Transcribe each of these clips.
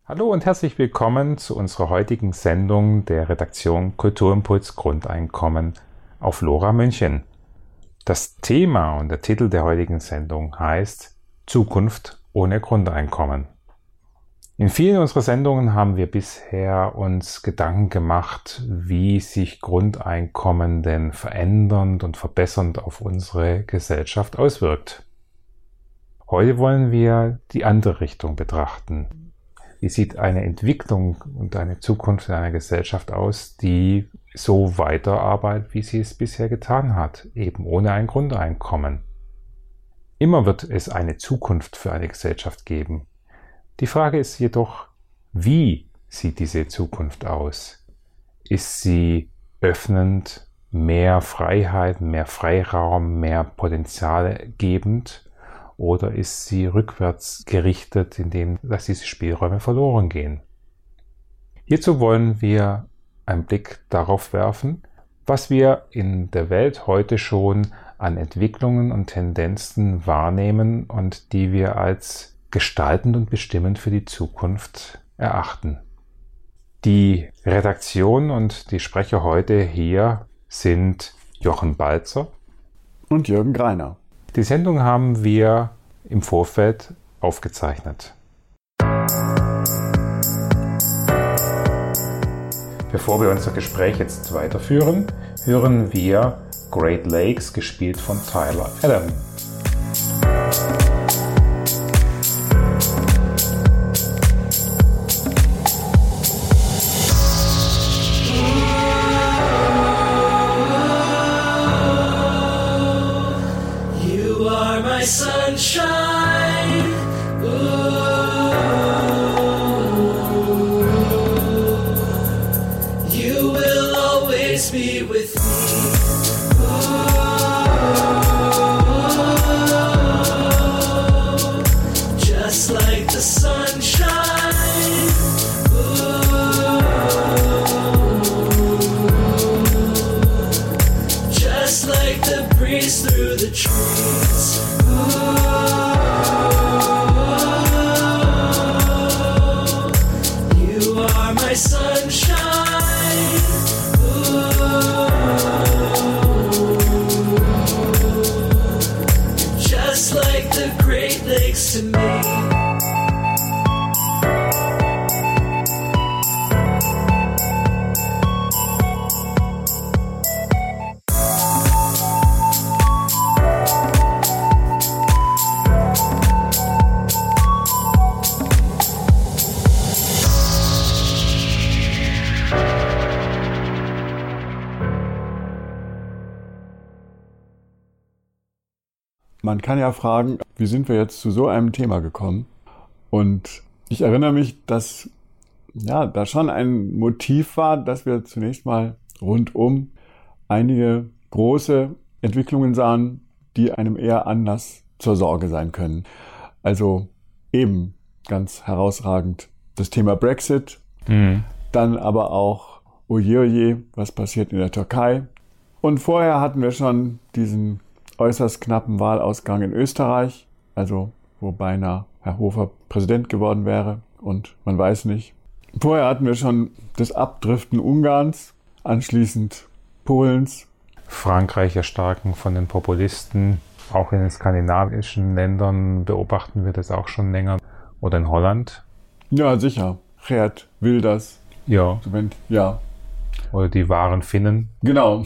Hallo und herzlich willkommen zu unserer heutigen Sendung der Redaktion Kulturimpuls Grundeinkommen auf LoRa München. Das Thema und der Titel der heutigen Sendung heißt Zukunft ohne Grundeinkommen. In vielen unserer Sendungen haben wir bisher uns Gedanken gemacht, wie sich Grundeinkommen denn verändernd und verbessernd auf unsere Gesellschaft auswirkt. Heute wollen wir die andere Richtung betrachten. Wie sieht eine Entwicklung und eine Zukunft in einer Gesellschaft aus, die so weiterarbeitet, wie sie es bisher getan hat, eben ohne ein Grundeinkommen? Immer wird es eine Zukunft für eine Gesellschaft geben. Die Frage ist jedoch, wie sieht diese Zukunft aus? Ist sie öffnend, mehr Freiheit, mehr Freiraum, mehr Potenziale gebend? Oder ist sie rückwärts gerichtet, indem dass diese Spielräume verloren gehen? Hierzu wollen wir einen Blick darauf werfen, was wir in der Welt heute schon an Entwicklungen und Tendenzen wahrnehmen und die wir als gestaltend und bestimmend für die Zukunft erachten. Die Redaktion und die Sprecher heute hier sind Jochen Balzer und Jürgen Greiner. Die Sendung haben wir im Vorfeld aufgezeichnet. Bevor wir unser Gespräch jetzt weiterführen, hören wir Great Lakes, gespielt von Tyler Adam. Sunshine, you will always be with me. Just like the sunshine, just like the breeze through the trees. My sunshine, just like the Great Lakes to me. Man kann ja fragen, wie sind wir jetzt zu so einem Thema gekommen? Und ich erinnere mich, dass da schon ein Motiv war, dass wir zunächst mal rundum einige große Entwicklungen sahen, die einem eher Anlass zur Sorge sein können. Also eben ganz herausragend das Thema Brexit, dann aber auch oje, was passiert in der Türkei. Und vorher hatten wir schon diesen äußerst knappen Wahlausgang in Österreich, also wo beinahe Herr Hofer Präsident geworden wäre und man weiß nicht. Vorher hatten wir schon das Abdriften Ungarns, anschließend Polens. Frankreich erstarken von den Populisten, auch in den skandinavischen Ländern beobachten wir das auch schon länger. Oder in Holland. Ja, sicher. Geert Wilders. Ja. Ja. Oder die wahren Finnen. Genau.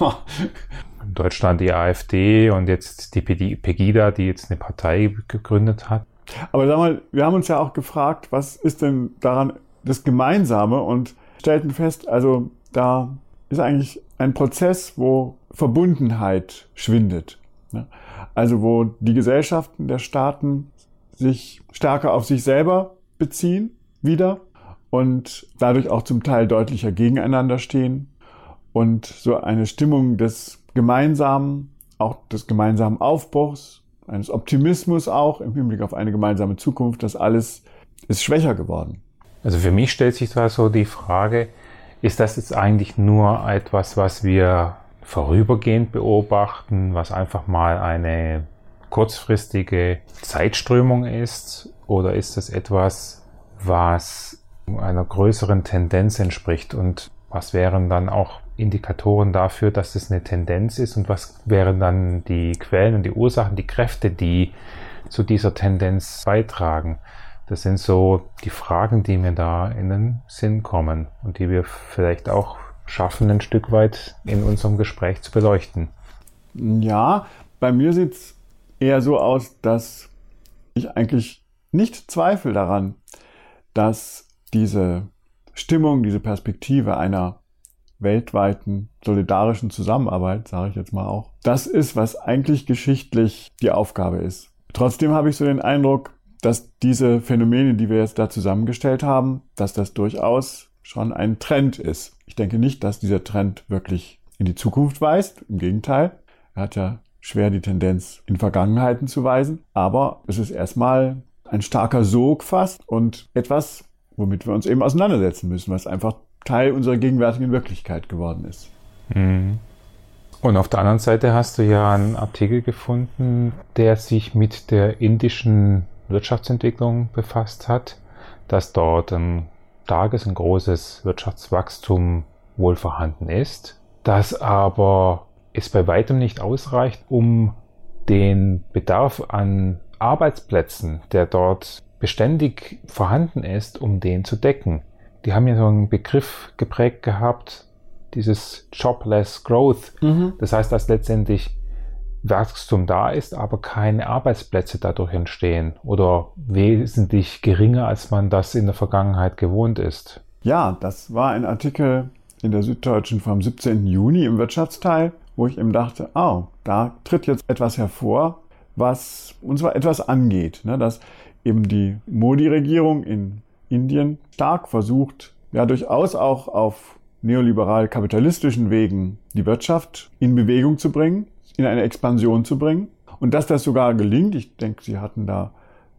In Deutschland die AfD und jetzt die Pegida, die jetzt eine Partei gegründet hat. Aber sag mal, wir haben uns ja auch gefragt, was ist denn daran das Gemeinsame und stellten fest, also da ist eigentlich ein Prozess, wo Verbundenheit schwindet. Also wo die Gesellschaften der Staaten sich stärker auf sich selber beziehen wieder und dadurch auch zum Teil deutlicher gegeneinander stehen und so eine Stimmung des Gemeinsamen, auch des gemeinsamen Aufbruchs, eines Optimismus auch im Hinblick auf eine gemeinsame Zukunft, das alles ist schwächer geworden. Also für mich stellt sich da so die Frage, ist das jetzt eigentlich nur etwas, was wir vorübergehend beobachten, was einfach mal eine kurzfristige Zeitströmung ist, oder ist das etwas, was einer größeren Tendenz entspricht und was wären dann auch Indikatoren dafür, dass es eine Tendenz ist und was wären dann die Quellen und die Ursachen, die Kräfte, die zu dieser Tendenz beitragen. Das sind so die Fragen, die mir da in den Sinn kommen und die wir vielleicht auch schaffen, ein Stück weit in unserem Gespräch zu beleuchten. Ja, bei mir sieht es eher so aus, dass ich eigentlich nicht zweifle daran, dass diese Stimmung, diese Perspektive einer weltweiten solidarischen Zusammenarbeit, sage ich jetzt mal auch, das ist, was eigentlich geschichtlich die Aufgabe ist. Trotzdem habe ich so den Eindruck, dass diese Phänomene, die wir jetzt da zusammengestellt haben, dass das durchaus schon ein Trend ist. Ich denke nicht, dass dieser Trend wirklich in die Zukunft weist. Im Gegenteil, er hat ja schwer die Tendenz, in Vergangenheiten zu weisen. Aber es ist erstmal ein starker Sog fast und etwas, womit wir uns eben auseinandersetzen müssen, was einfach Teil unserer gegenwärtigen Wirklichkeit geworden ist. Mhm. Und auf der anderen Seite hast du ja einen Artikel gefunden, der sich mit der indischen Wirtschaftsentwicklung befasst hat, dass dort ein großes Wirtschaftswachstum wohl vorhanden ist, das aber es bei weitem nicht ausreicht, um den Bedarf an Arbeitsplätzen, der dort beständig vorhanden ist, um den zu decken. Die haben ja so einen Begriff geprägt gehabt, dieses Jobless Growth. Das heißt, dass letztendlich Wachstum da ist, aber keine Arbeitsplätze dadurch entstehen oder wesentlich geringer, als man das in der Vergangenheit gewohnt ist. Ja, das war ein Artikel in der Süddeutschen vom 17. Juni im Wirtschaftsteil, wo ich eben dachte, da tritt jetzt etwas hervor, was uns etwas angeht, ne? Dass eben die Modi-Regierung in Indien stark versucht, ja durchaus auch auf neoliberal-kapitalistischen Wegen die Wirtschaft in Bewegung zu bringen, in eine Expansion zu bringen. Und dass das sogar gelingt, ich denke, sie hatten da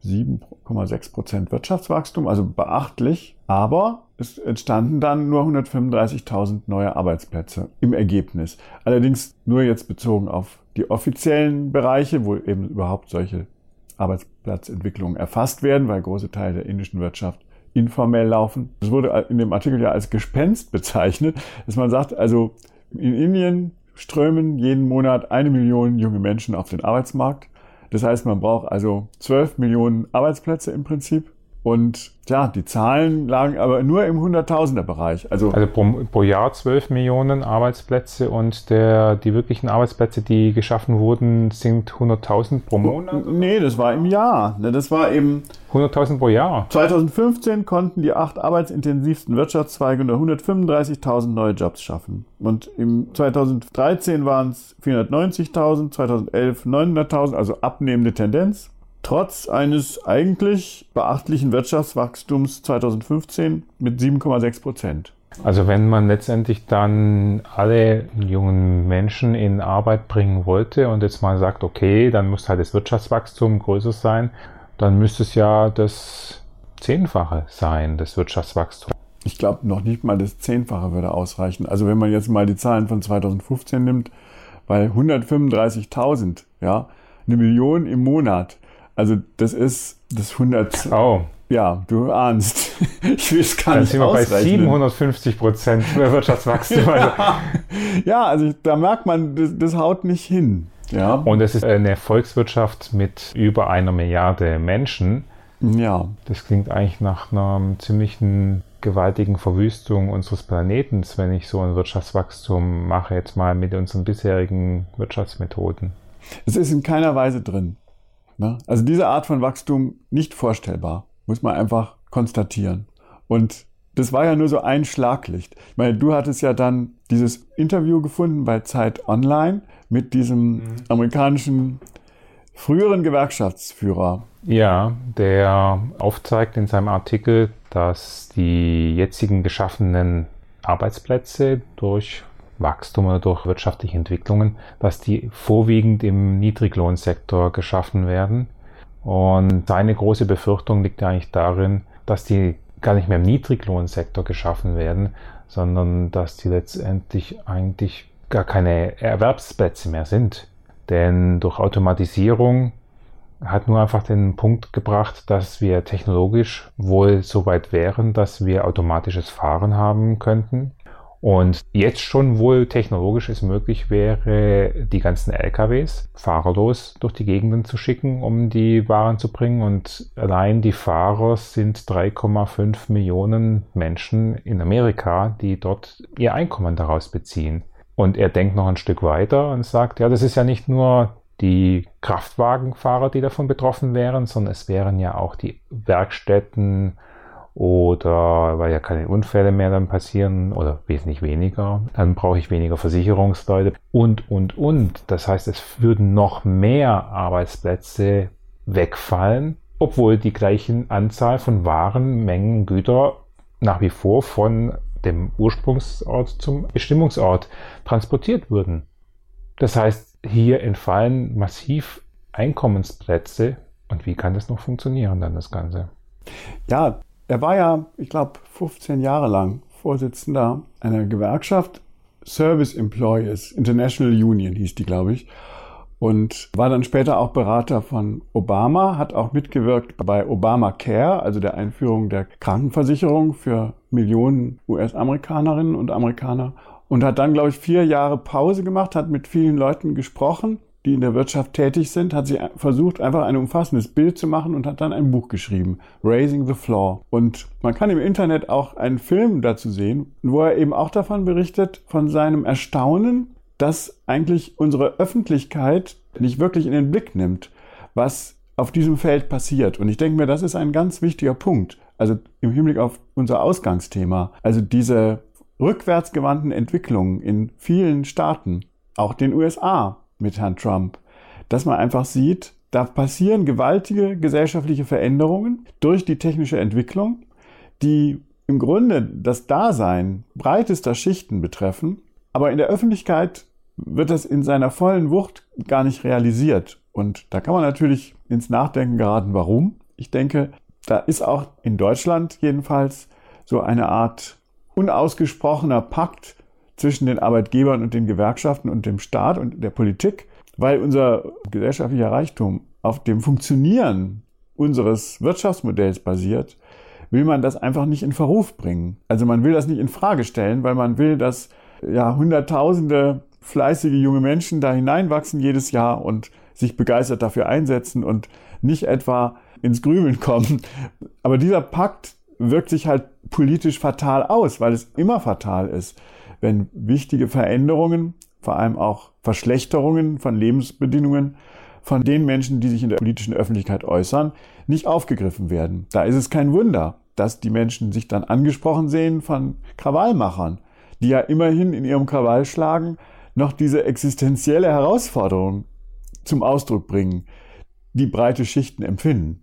7,6% Wirtschaftswachstum, also beachtlich. Aber es entstanden dann nur 135.000 neue Arbeitsplätze im Ergebnis. Allerdings nur jetzt bezogen auf die offiziellen Bereiche, wo eben überhaupt solche Arbeitsplatzentwicklungen erfasst werden, weil große Teile der indischen Wirtschaft informell laufen. Das wurde in dem Artikel ja als Gespenst bezeichnet, dass man sagt, also in Indien strömen jeden Monat 1 Million junge Menschen auf den Arbeitsmarkt. Das heißt, man braucht also 12 Millionen Arbeitsplätze im Prinzip. Und ja, die Zahlen lagen aber nur im Hunderttausender-Bereich. Also pro Jahr 12 Millionen Arbeitsplätze und die wirklichen Arbeitsplätze, die geschaffen wurden, sind 100.000 pro Monat? Nee, das war im Jahr. Das war eben 100.000 pro Jahr. 2015 konnten die 8 arbeitsintensivsten Wirtschaftszweige nur 135.000 neue Jobs schaffen. Und im 2013 waren es 490.000, 2011 900.000, also abnehmende Tendenz. Trotz eines eigentlich beachtlichen Wirtschaftswachstums 2015 mit 7,6%. Also wenn man letztendlich dann alle jungen Menschen in Arbeit bringen wollte und jetzt mal sagt, okay, dann muss halt das Wirtschaftswachstum größer sein, dann müsste es ja das 10-fache sein, das Wirtschaftswachstum. Ich glaube, noch nicht mal das 10-fache würde ausreichen. Also wenn man jetzt mal die Zahlen von 2015 nimmt, bei 135.000, ja, 1 Million im Monat. Also das ist das 100. Oh. Ja, du ahnst. Ich will es gar nicht ausrechnen. Dann sind wir bei 750% Wirtschaftswachstum. Ja, also da merkt man, das haut nicht hin. Ja. Und es ist eine Volkswirtschaft mit über 1 Milliarde Menschen. Ja. Das klingt eigentlich nach einer ziemlichen gewaltigen Verwüstung unseres Planeten, wenn ich so ein Wirtschaftswachstum mache, jetzt mal mit unseren bisherigen Wirtschaftsmethoden. Es ist in keiner Weise drin. Also diese Art von Wachstum nicht vorstellbar, muss man einfach konstatieren. Und das war ja nur so ein Schlaglicht. Ich meine, du hattest ja dann dieses Interview gefunden bei Zeit Online mit diesem amerikanischen früheren Gewerkschaftsführer. Ja, der aufzeigt in seinem Artikel, dass die jetzigen geschaffenen Arbeitsplätze durch Wachstum oder durch wirtschaftliche Entwicklungen, dass die vorwiegend im Niedriglohnsektor geschaffen werden. Und seine große Befürchtung liegt eigentlich darin, dass die gar nicht mehr im Niedriglohnsektor geschaffen werden, sondern dass die letztendlich eigentlich gar keine Erwerbsplätze mehr sind. Denn durch Automatisierung hat nur einfach den Punkt gebracht, dass wir technologisch wohl so weit wären, dass wir automatisches Fahren haben könnten. Und jetzt schon wohl technologisch es möglich wäre, die ganzen LKWs fahrerlos durch die Gegenden zu schicken, um die Waren zu bringen. Und allein die Fahrer sind 3,5 Millionen Menschen in Amerika, die dort ihr Einkommen daraus beziehen. Und er denkt noch ein Stück weiter und sagt, ja, das ist ja nicht nur die Kraftwagenfahrer, die davon betroffen wären, sondern es wären ja auch die Werkstätten, oder weil ja keine Unfälle mehr dann passieren oder wesentlich weniger, dann brauche ich weniger Versicherungsleute und. Das heißt, es würden noch mehr Arbeitsplätze wegfallen, obwohl die gleichen Anzahl von Waren, Mengen, Güter nach wie vor von dem Ursprungsort zum Bestimmungsort transportiert würden. Das heißt, hier entfallen massiv Einkommensplätze. Und wie kann das noch funktionieren dann, das Ganze? Ja, er war ja, ich glaube, 15 Jahre lang Vorsitzender einer Gewerkschaft, Service Employees International Union hieß die, glaube ich, und war dann später auch Berater von Obama, hat auch mitgewirkt bei Obamacare, also der Einführung der Krankenversicherung für Millionen US-Amerikanerinnen und Amerikaner, und hat dann, glaube ich, 4 Jahre Pause gemacht, hat mit vielen Leuten gesprochen, die in der Wirtschaft tätig sind, hat sie versucht, einfach ein umfassendes Bild zu machen und hat dann ein Buch geschrieben, Raising the Floor. Und man kann im Internet auch einen Film dazu sehen, wo er eben auch davon berichtet, von seinem Erstaunen, dass eigentlich unsere Öffentlichkeit nicht wirklich in den Blick nimmt, was auf diesem Feld passiert. Und ich denke mir, das ist ein ganz wichtiger Punkt, also im Hinblick auf unser Ausgangsthema. Also diese rückwärtsgewandten Entwicklungen in vielen Staaten, auch den USA, mit Herrn Trump, dass man einfach sieht, da passieren gewaltige gesellschaftliche Veränderungen durch die technische Entwicklung, die im Grunde das Dasein breitester Schichten betreffen, aber in der Öffentlichkeit wird das in seiner vollen Wucht gar nicht realisiert. Und da kann man natürlich ins Nachdenken geraten, warum. Ich denke, da ist auch in Deutschland jedenfalls so eine Art unausgesprochener Pakt zwischen den Arbeitgebern und den Gewerkschaften und dem Staat und der Politik, weil unser gesellschaftlicher Reichtum auf dem Funktionieren unseres Wirtschaftsmodells basiert, will man das einfach nicht in Verruf bringen. Also man will das nicht in Frage stellen, weil man will, dass ja Hunderttausende fleißige junge Menschen da hineinwachsen jedes Jahr und sich begeistert dafür einsetzen und nicht etwa ins Grübeln kommen. Aber dieser Pakt wirkt sich halt politisch fatal aus, weil es immer fatal ist, wenn wichtige Veränderungen, vor allem auch Verschlechterungen von Lebensbedingungen von den Menschen, die sich in der politischen Öffentlichkeit äußern, nicht aufgegriffen werden. Da ist es kein Wunder, dass die Menschen sich dann angesprochen sehen von Krawallmachern, die ja immerhin in ihrem Krawallschlagen noch diese existenzielle Herausforderung zum Ausdruck bringen, die breite Schichten empfinden.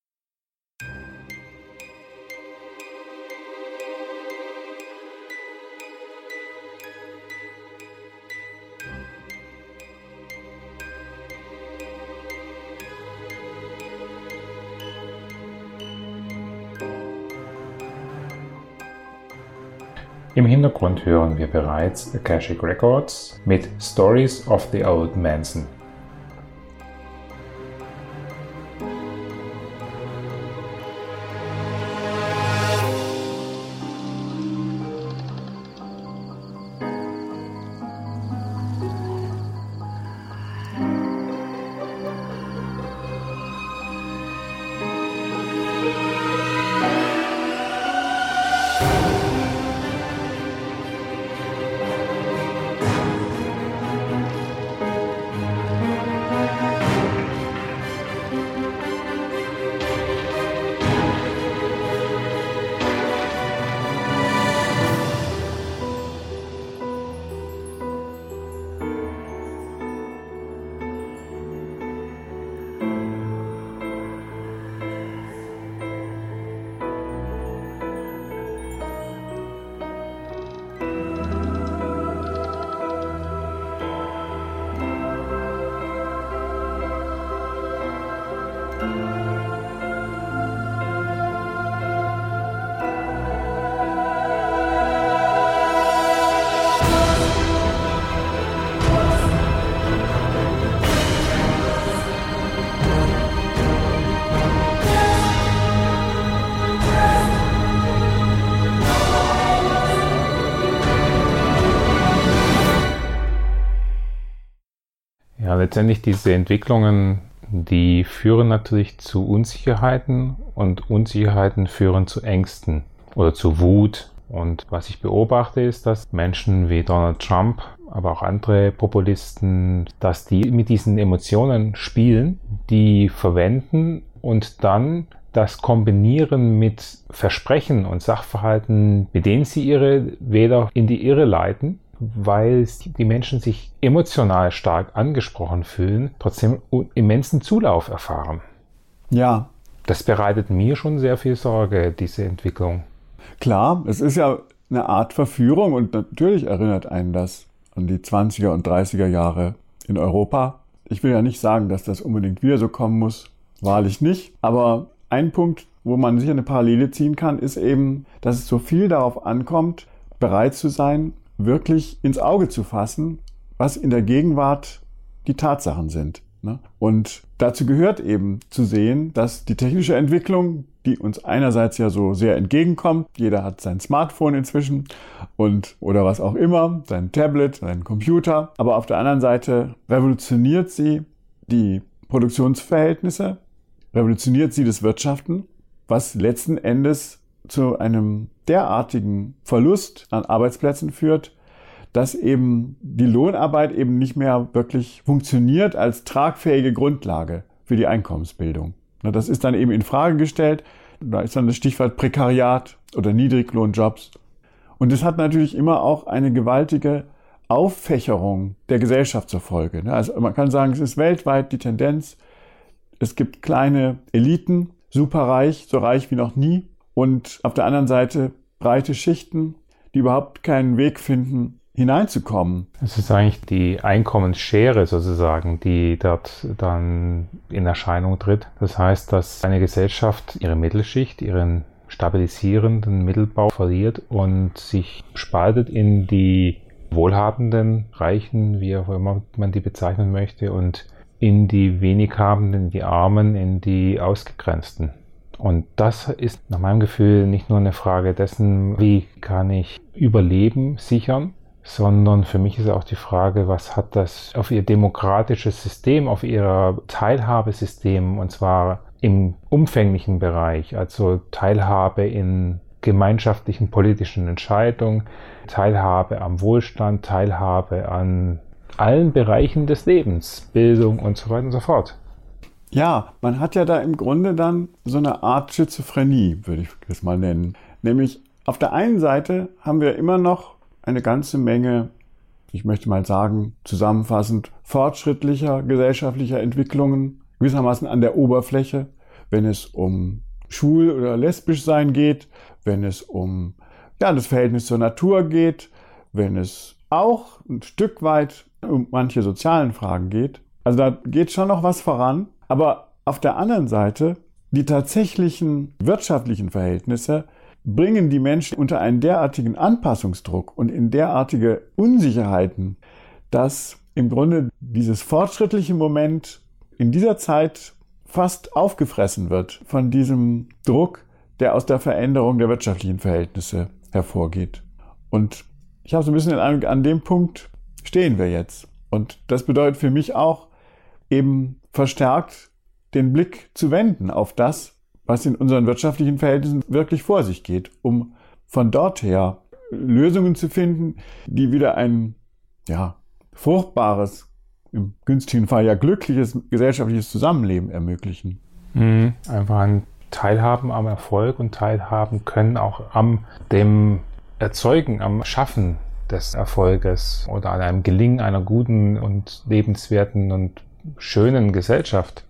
Im Hintergrund hören wir bereits Akashic Records mit Stories of the Old Manson. Ja, letztendlich diese Entwicklungen, die führen natürlich zu Unsicherheiten und Unsicherheiten führen zu Ängsten oder zu Wut. Und was ich beobachte, ist, dass Menschen wie Donald Trump, aber auch andere Populisten, dass die mit diesen Emotionen spielen, die verwenden und dann das kombinieren mit Versprechen und Sachverhalten, mit denen sie ihre Wähler in die Irre leiten, weil die Menschen sich emotional stark angesprochen fühlen, trotzdem immensen Zulauf erfahren. Ja. Das bereitet mir schon sehr viel Sorge, diese Entwicklung. Klar, es ist ja eine Art Verführung und natürlich erinnert einen das an die 20er und 30er Jahre in Europa. Ich will ja nicht sagen, dass das unbedingt wieder so kommen muss, wahrlich nicht. Aber ein Punkt, wo man sicher eine Parallele ziehen kann, ist eben, dass es so viel darauf ankommt, bereit zu sein, wirklich ins Auge zu fassen, was in der Gegenwart die Tatsachen sind. Und dazu gehört eben zu sehen, dass die technische Entwicklung, die uns einerseits ja so sehr entgegenkommt, jeder hat sein Smartphone inzwischen oder was auch immer, sein Tablet, seinen Computer, aber auf der anderen Seite revolutioniert sie die Produktionsverhältnisse, revolutioniert sie das Wirtschaften, was letzten Endes zu einem derartigen Verlust an Arbeitsplätzen führt, dass eben die Lohnarbeit eben nicht mehr wirklich funktioniert als tragfähige Grundlage für die Einkommensbildung. Das ist dann eben in Frage gestellt. Da ist dann das Stichwort Prekariat oder Niedriglohnjobs. Und es hat natürlich immer auch eine gewaltige Auffächerung der Gesellschaft zur Folge. Also man kann sagen, es ist weltweit die Tendenz, es gibt kleine Eliten, superreich, so reich wie noch nie. Und auf der anderen Seite breite Schichten, die überhaupt keinen Weg finden, hineinzukommen. Es ist eigentlich die Einkommensschere sozusagen, die dort dann in Erscheinung tritt. Das heißt, dass eine Gesellschaft ihre Mittelschicht, ihren stabilisierenden Mittelbau verliert und sich spaltet in die Wohlhabenden, Reichen, wie auch immer man die bezeichnen möchte, und in die wenig Habenden, in die Armen, in die Ausgegrenzten. Und das ist nach meinem Gefühl nicht nur eine Frage dessen, wie kann ich Überleben sichern, sondern für mich ist auch die Frage, was hat das auf ihr demokratisches System, auf ihr Teilhabesystem, und zwar im umfänglichen Bereich, also Teilhabe in gemeinschaftlichen politischen Entscheidungen, Teilhabe am Wohlstand, Teilhabe an allen Bereichen des Lebens, Bildung und so weiter und so fort. Ja, man hat ja da im Grunde dann so eine Art Schizophrenie, würde ich das mal nennen. Nämlich auf der einen Seite haben wir immer noch eine ganze Menge, ich möchte mal sagen, zusammenfassend, fortschrittlicher gesellschaftlicher Entwicklungen, gewissermaßen an der Oberfläche, wenn es um schwul oder lesbisch sein geht, wenn es um das Verhältnis zur Natur geht, wenn es auch ein Stück weit um manche sozialen Fragen geht. Also da geht schon noch was voran, aber auf der anderen Seite die tatsächlichen wirtschaftlichen Verhältnisse bringen die Menschen unter einen derartigen Anpassungsdruck und in derartige Unsicherheiten, dass im Grunde dieses fortschrittliche Moment in dieser Zeit fast aufgefressen wird von diesem Druck, der aus der Veränderung der wirtschaftlichen Verhältnisse hervorgeht. Und ich habe so ein bisschen an dem Punkt stehen wir jetzt. Und das bedeutet für mich auch eben verstärkt den Blick zu wenden auf das, was in unseren wirtschaftlichen Verhältnissen wirklich vor sich geht, um von dort her Lösungen zu finden, die wieder ein fruchtbares, im günstigen Fall ja glückliches gesellschaftliches Zusammenleben ermöglichen. Einfach ein Teilhaben am Erfolg und teilhaben können auch am dem Erzeugen, am Schaffen des Erfolges oder an einem Gelingen einer guten und lebenswerten und schönen Gesellschaft.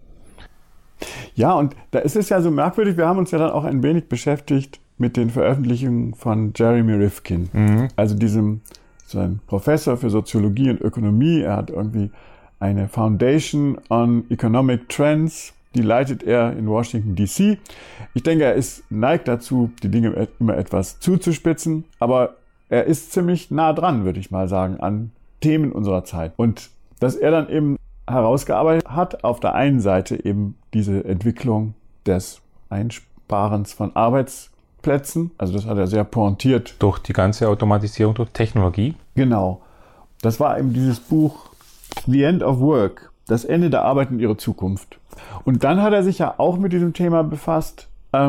Ja, und da ist es ja so merkwürdig, wir haben uns ja dann auch ein wenig beschäftigt mit den Veröffentlichungen von Jeremy Rifkin, also so ein Professor für Soziologie und Ökonomie. Er hat irgendwie eine Foundation on Economic Trends, die leitet er in Washington D.C. Ich denke, er neigt dazu, die Dinge immer etwas zuzuspitzen, aber er ist ziemlich nah dran, würde ich mal sagen, an Themen unserer Zeit. Und dass er dann eben herausgearbeitet hat, auf der einen Seite eben diese Entwicklung des Einsparens von Arbeitsplätzen, also das hat er sehr pointiert. Durch die ganze Automatisierung, durch Technologie. Genau. Das war eben dieses Buch The End of Work, das Ende der Arbeit und ihre Zukunft. Und dann hat er sich ja auch mit diesem Thema befasst,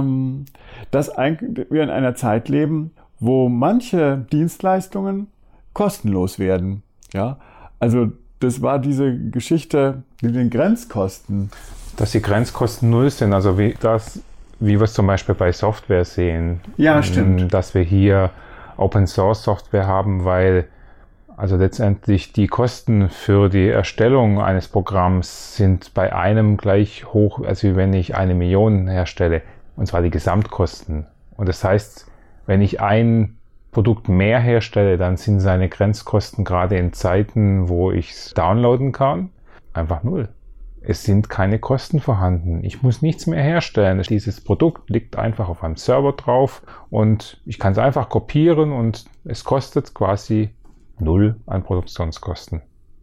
dass wir in einer Zeit leben, wo manche Dienstleistungen kostenlos werden. Ja, also das war diese Geschichte mit den Grenzkosten. Dass die Grenzkosten null sind, also wie wir es zum Beispiel bei Software sehen. Ja, stimmt. Dass wir hier Open Source Software haben, weil also letztendlich die Kosten für die Erstellung eines Programms sind bei einem gleich hoch, als wie wenn ich 1 Million herstelle, und zwar die Gesamtkosten. Und das heißt, wenn ich ein Produkt mehr herstelle, dann sind seine Grenzkosten gerade in Zeiten, wo ich es downloaden kann, einfach null. Es sind keine Kosten vorhanden. Ich muss nichts mehr herstellen. Dieses Produkt liegt einfach auf einem Server drauf und ich kann es einfach kopieren und es kostet quasi null an Produktionskosten.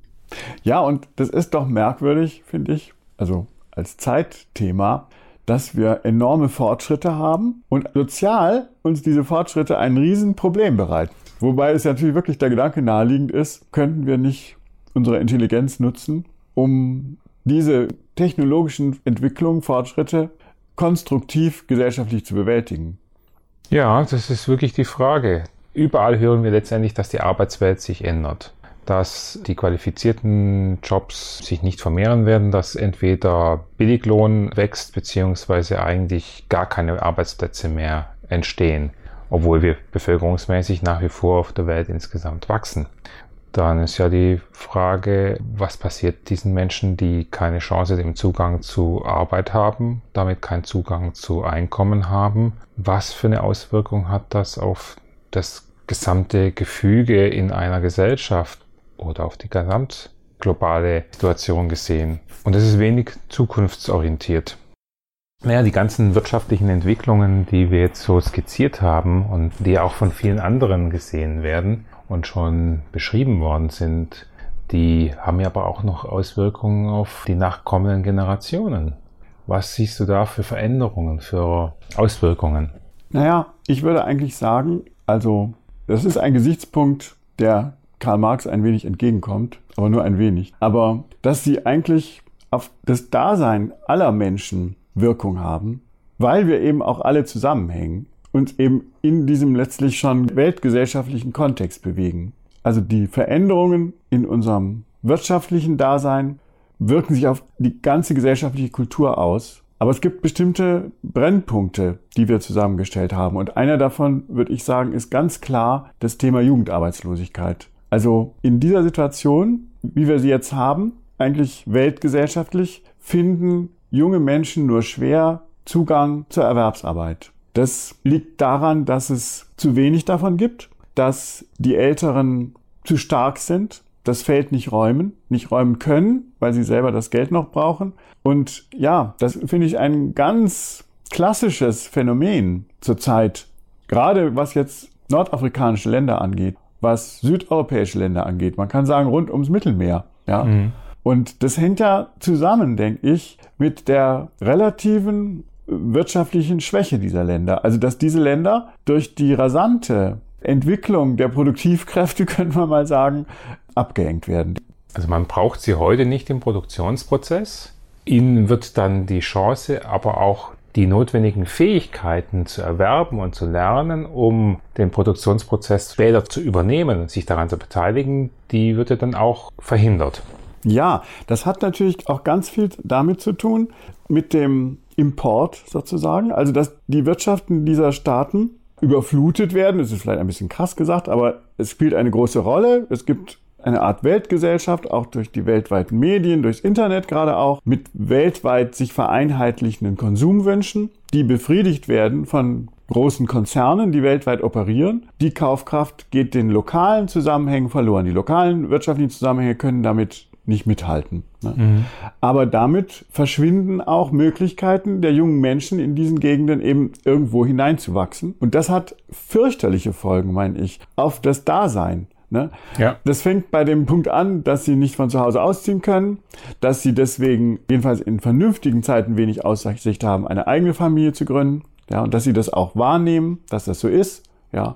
Ja, und das ist doch merkwürdig, finde ich, also als Zeitthema, dass wir enorme Fortschritte haben und sozial uns diese Fortschritte ein Riesenproblem bereiten. Wobei es natürlich wirklich der Gedanke naheliegend ist, könnten wir nicht unsere Intelligenz nutzen, um diese technologischen Entwicklungen, Fortschritte konstruktiv gesellschaftlich zu bewältigen? Ja, das ist wirklich die Frage. Überall hören wir letztendlich, dass die Arbeitswelt sich ändert, dass die qualifizierten Jobs sich nicht vermehren werden, dass entweder Billiglohn wächst, beziehungsweise eigentlich gar keine Arbeitsplätze mehr entstehen, obwohl wir bevölkerungsmäßig nach wie vor auf der Welt insgesamt wachsen. Dann ist ja die Frage, was passiert diesen Menschen, die keine Chance im Zugang zu Arbeit haben, damit keinen Zugang zu Einkommen haben? Was für eine Auswirkung hat das auf das gesamte Gefüge in einer Gesellschaft oder auf die gesamtglobale Situation gesehen? Und das ist wenig zukunftsorientiert. Naja, die ganzen wirtschaftlichen Entwicklungen, die wir jetzt so skizziert haben und die auch von vielen anderen gesehen werden und schon beschrieben worden sind, die haben ja aber auch noch Auswirkungen auf die nachkommenden Generationen. Was siehst du da für Veränderungen, für Auswirkungen? Naja, ich würde eigentlich sagen, also das ist ein Gesichtspunkt, der Karl Marx ein wenig entgegenkommt, aber nur ein wenig. Aber dass sie eigentlich auf das Dasein aller Menschen Wirkung haben, weil wir eben auch alle zusammenhängen und eben in diesem letztlich schon weltgesellschaftlichen Kontext bewegen. Also die Veränderungen in unserem wirtschaftlichen Dasein wirken sich auf die ganze gesellschaftliche Kultur aus. Aber es gibt bestimmte Brennpunkte, die wir zusammengestellt haben. Und einer davon, würde ich sagen, ist ganz klar das Thema Jugendarbeitslosigkeit. Also in dieser Situation, wie wir sie jetzt haben, eigentlich weltgesellschaftlich, finden junge Menschen nur schwer Zugang zur Erwerbsarbeit. Das liegt daran, dass es zu wenig davon gibt, dass die Älteren zu stark sind, das Feld nicht räumen können, weil sie selber das Geld noch brauchen. Und ja, das finde ich ein ganz klassisches Phänomen zurzeit, gerade was jetzt nordafrikanische Länder angeht, was südeuropäische Länder angeht. Man kann sagen, rund ums Mittelmeer. Ja. Mhm. Und das hängt ja zusammen, denke ich, mit der relativen wirtschaftlichen Schwäche dieser Länder. Also, dass diese Länder durch die rasante Entwicklung der Produktivkräfte, könnte man mal sagen, abgehängt werden. Also man braucht sie heute nicht im Produktionsprozess. Ihnen wird dann die Chance, aber auch die notwendigen Fähigkeiten zu erwerben und zu lernen, um den Produktionsprozess später zu übernehmen und sich daran zu beteiligen, die wird ja dann auch verhindert. Ja, das hat natürlich auch ganz viel damit zu tun, mit dem Import sozusagen. Also, dass die Wirtschaften dieser Staaten überflutet werden. Das ist vielleicht ein bisschen krass gesagt, aber es spielt eine große Rolle. Es gibt eine Art Weltgesellschaft, auch durch die weltweiten Medien, durchs Internet gerade auch, mit weltweit sich vereinheitlichenden Konsumwünschen, die befriedigt werden von großen Konzernen, die weltweit operieren. Die Kaufkraft geht den lokalen Zusammenhängen verloren. Die lokalen wirtschaftlichen Zusammenhänge können damit nicht mithalten. Ne? Mhm. Aber damit verschwinden auch Möglichkeiten der jungen Menschen in diesen Gegenden eben irgendwo hineinzuwachsen. Und das hat fürchterliche Folgen, meine ich, auf das Dasein. Ne? Ja. Das fängt bei dem Punkt an, dass sie nicht von zu Hause ausziehen können, dass sie deswegen jedenfalls in vernünftigen Zeiten wenig Aussicht haben, eine eigene Familie zu gründen. Ja, und dass sie das auch wahrnehmen, dass das so ist. Ja.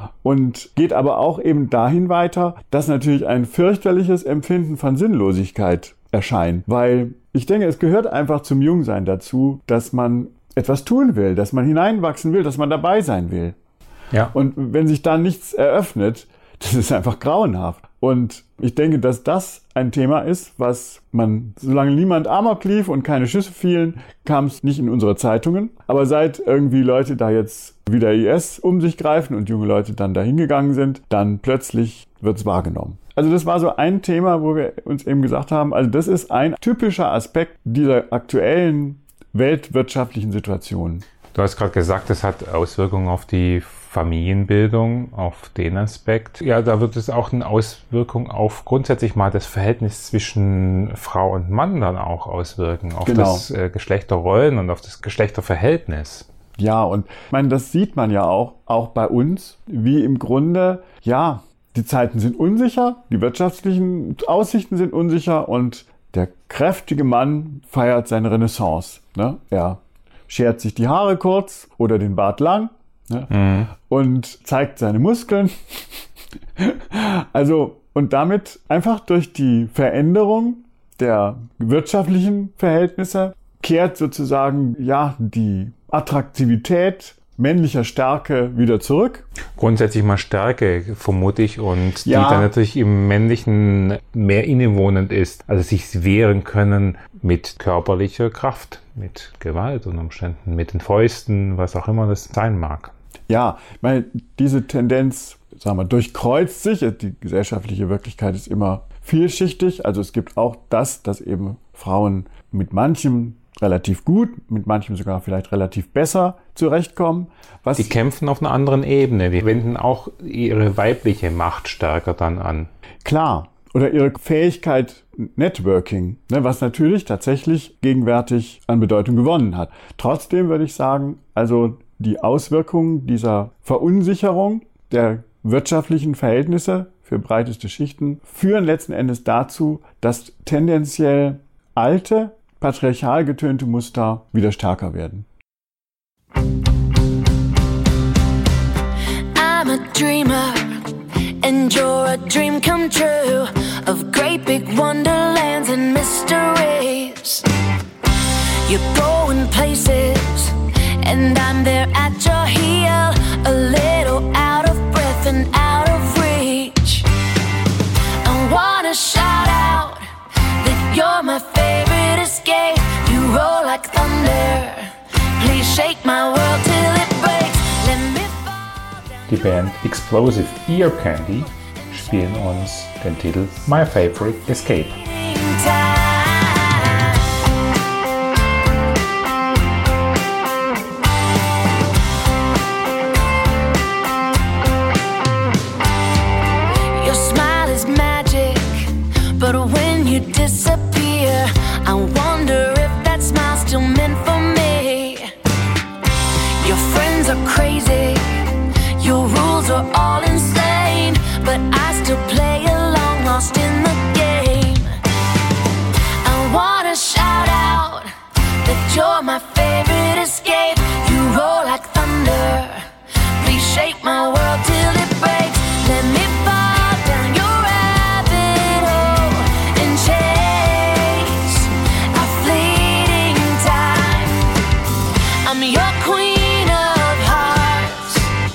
Und geht aber auch eben dahin weiter, dass natürlich ein fürchterliches Empfinden von Sinnlosigkeit erscheinen. Weil ich denke, es gehört einfach zum Jungsein dazu, dass man etwas tun will, dass man hineinwachsen will, dass man dabei sein will. Ja. Und wenn sich da nichts eröffnet, das ist einfach grauenhaft. Und ich denke, dass das ein Thema ist, was man, solange niemand Amok lief und keine Schüsse fielen, kam es nicht in unsere Zeitungen. Aber seit irgendwie Leute da jetzt wieder IS um sich greifen und junge Leute dann dahin gegangen sind, dann plötzlich wird es wahrgenommen. Also das war so ein Thema, wo wir uns eben gesagt haben, also das ist ein typischer Aspekt dieser aktuellen weltwirtschaftlichen Situation. Du hast gerade gesagt, es hat Auswirkungen auf die Familienbildung, auf den Aspekt. Ja, da wird es auch eine Auswirkung auf grundsätzlich mal das Verhältnis zwischen Frau und Mann dann auch auswirken, auf das Geschlechterrollen und auf das Geschlechterverhältnis. Ja, und ich meine, das sieht man ja auch bei uns, wie im Grunde, ja, die Zeiten sind unsicher, die wirtschaftlichen Aussichten sind unsicher und der kräftige Mann feiert seine Renaissance. Ne? Er schert sich die Haare kurz oder den Bart lang. Ne? Und zeigt seine Muskeln. Also, und damit einfach durch die Veränderung der wirtschaftlichen Verhältnisse kehrt sozusagen, ja, die Attraktivität männlicher Stärke wieder zurück. Grundsätzlich mal Stärke, vermute ich, und Ja. die dann natürlich im Männlichen mehr innewohnend ist, also sich wehren können mit körperlicher Kraft, mit Gewalt unter Umständen, mit den Fäusten, was auch immer das sein mag. Ja, ich meine, diese Tendenz, sagen wir, durchkreuzt sich. Die gesellschaftliche Wirklichkeit ist immer vielschichtig. Also es gibt auch das, dass eben Frauen mit manchem relativ gut, mit manchem sogar vielleicht relativ besser zurechtkommen. Die kämpfen auf einer anderen Ebene. Die wenden auch ihre weibliche Macht stärker dann an. Klar. Oder ihre Fähigkeit Networking, ne, was natürlich tatsächlich gegenwärtig an Bedeutung gewonnen hat. Trotzdem würde ich sagen, also die Auswirkungen dieser Verunsicherung der wirtschaftlichen Verhältnisse für breiteste Schichten führen letzten Endes dazu, dass tendenziell alte, patriarchal getönte Muster wieder stärker werden. I'm a dreamer, and you're a dream come true of great big wonderlands and mysteries. You're going places, and I'm there at your heel, a little out of breath and out of reach. I wanna shout out that you're my favorite escape. You roll like thunder, please shake my world till it breaks. Let me fall down. Die Band Explosive Ear Candy spielen uns den Titel My Favorite Escape. Your smile is magic, but when you disappear, I wonder if that smile's still meant for me. Your friends are crazy, your rules are all insane, but I still play along, lost in the game. I wanna shout out that you're my favorite escape. You roll like thunder, please shake my world till it breaks. Let me fall down your rabbit hole and chase a fleeting time. I'm your queen of hearts.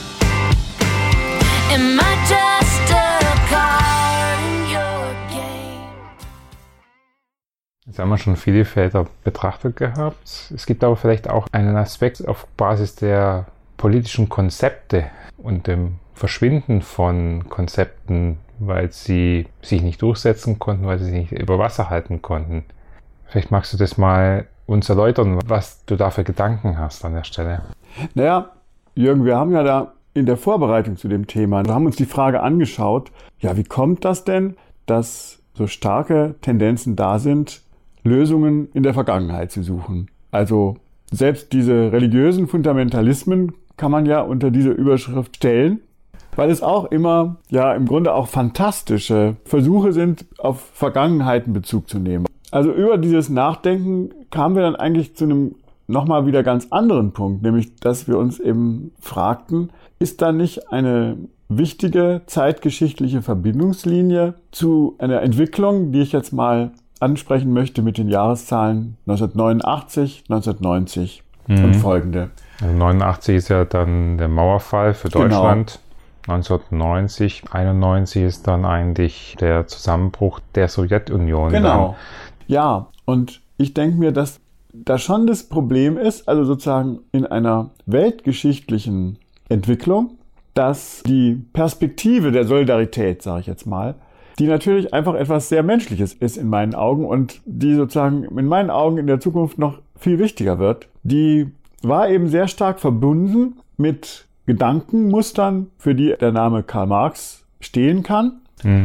Am I just a card in your game? Jetzt haben wir schon viele Felder betrachtet gehabt. Es gibt aber vielleicht auch einen Aspekt auf Basis der politischen Konzepte und dem Verschwinden von Konzepten, weil sie sich nicht durchsetzen konnten, weil sie sich nicht über Wasser halten konnten. Vielleicht magst du das mal uns erläutern, was du da für Gedanken hast an der Stelle. Naja, Jürgen, wir haben ja da in der Vorbereitung zu dem Thema, wir haben uns die Frage angeschaut, ja, wie kommt das denn, dass so starke Tendenzen da sind, Lösungen in der Vergangenheit zu suchen? Also selbst diese religiösen Fundamentalismen kann man ja unter diese Überschrift stellen, weil es auch immer, ja, im Grunde auch fantastische Versuche sind, auf Vergangenheiten Bezug zu nehmen. Also über dieses Nachdenken kamen wir dann eigentlich zu einem nochmal wieder ganz anderen Punkt, nämlich, dass wir uns eben fragten, ist da nicht eine wichtige zeitgeschichtliche Verbindungslinie zu einer Entwicklung, die ich jetzt mal ansprechen möchte mit den Jahreszahlen 1989, 1990 und folgende. Also 89 ist ja dann der Mauerfall für Deutschland. Genau. 1990, 91 ist dann eigentlich der Zusammenbruch der Sowjetunion. Genau. Ja, und ich denke mir, dass da schon das Problem ist, also sozusagen in einer weltgeschichtlichen Entwicklung, dass die Perspektive der Solidarität, sage ich jetzt mal, die natürlich einfach etwas sehr Menschliches ist in meinen Augen und die sozusagen in meinen Augen in der Zukunft noch viel wichtiger wird, die war eben sehr stark verbunden mit Gedankenmustern, für die der Name Karl Marx stehen kann